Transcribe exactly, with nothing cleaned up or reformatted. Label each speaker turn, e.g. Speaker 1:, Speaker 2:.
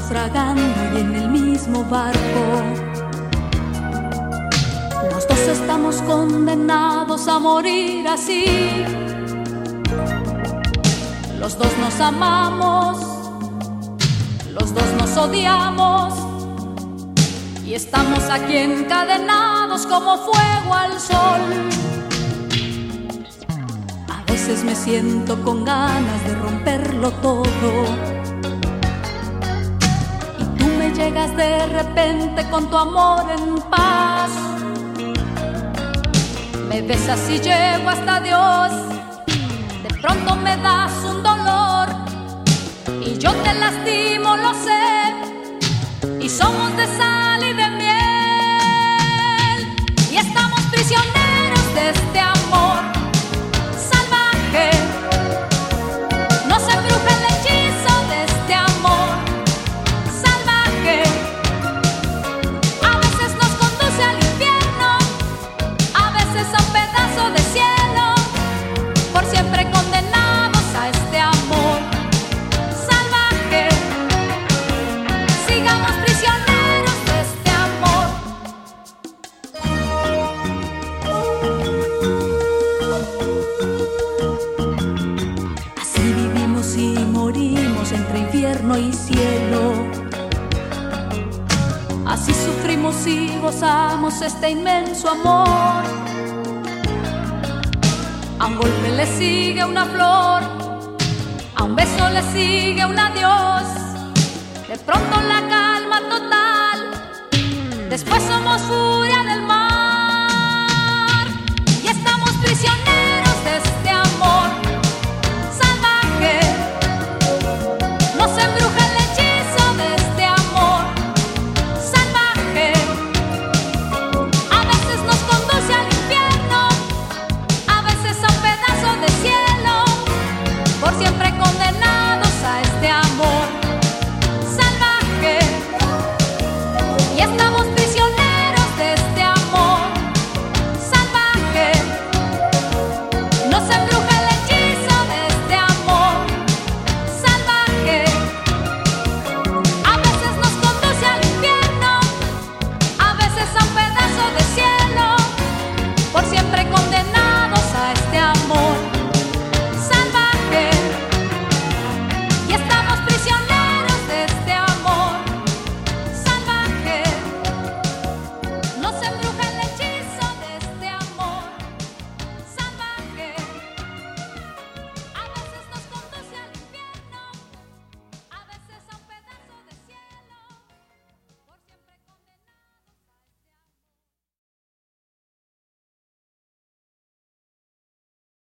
Speaker 1: naufragando y en el mismo barco. Los dos estamos condenados a morir así. Los dos nos amamos, los dos nos odiamos y estamos aquí encadenados como fuego al sol. A veces me siento con ganas de romperlo todo y tú me llegas de repente con tu amor en paz. Me besas y llego hasta Dios, de pronto me das un dolor y yo te lastimo, lo sé, y somos de sal y de miel y estamos prisioneros de este amor salvaje. Nos embruja el hechizo de este amor salvaje. A veces nos conduce al infierno, a veces a un pedazo de cielo, por siempre condenados a este amor salvaje. Sigamos prisioneros de este amor. Así vivimos y morimos entre infierno y cielo. Así sufrimos y gozamos este inmenso amor. A un golpe le sigue una flor, a un beso le sigue un adiós, de pronto la calma total, después somos furia.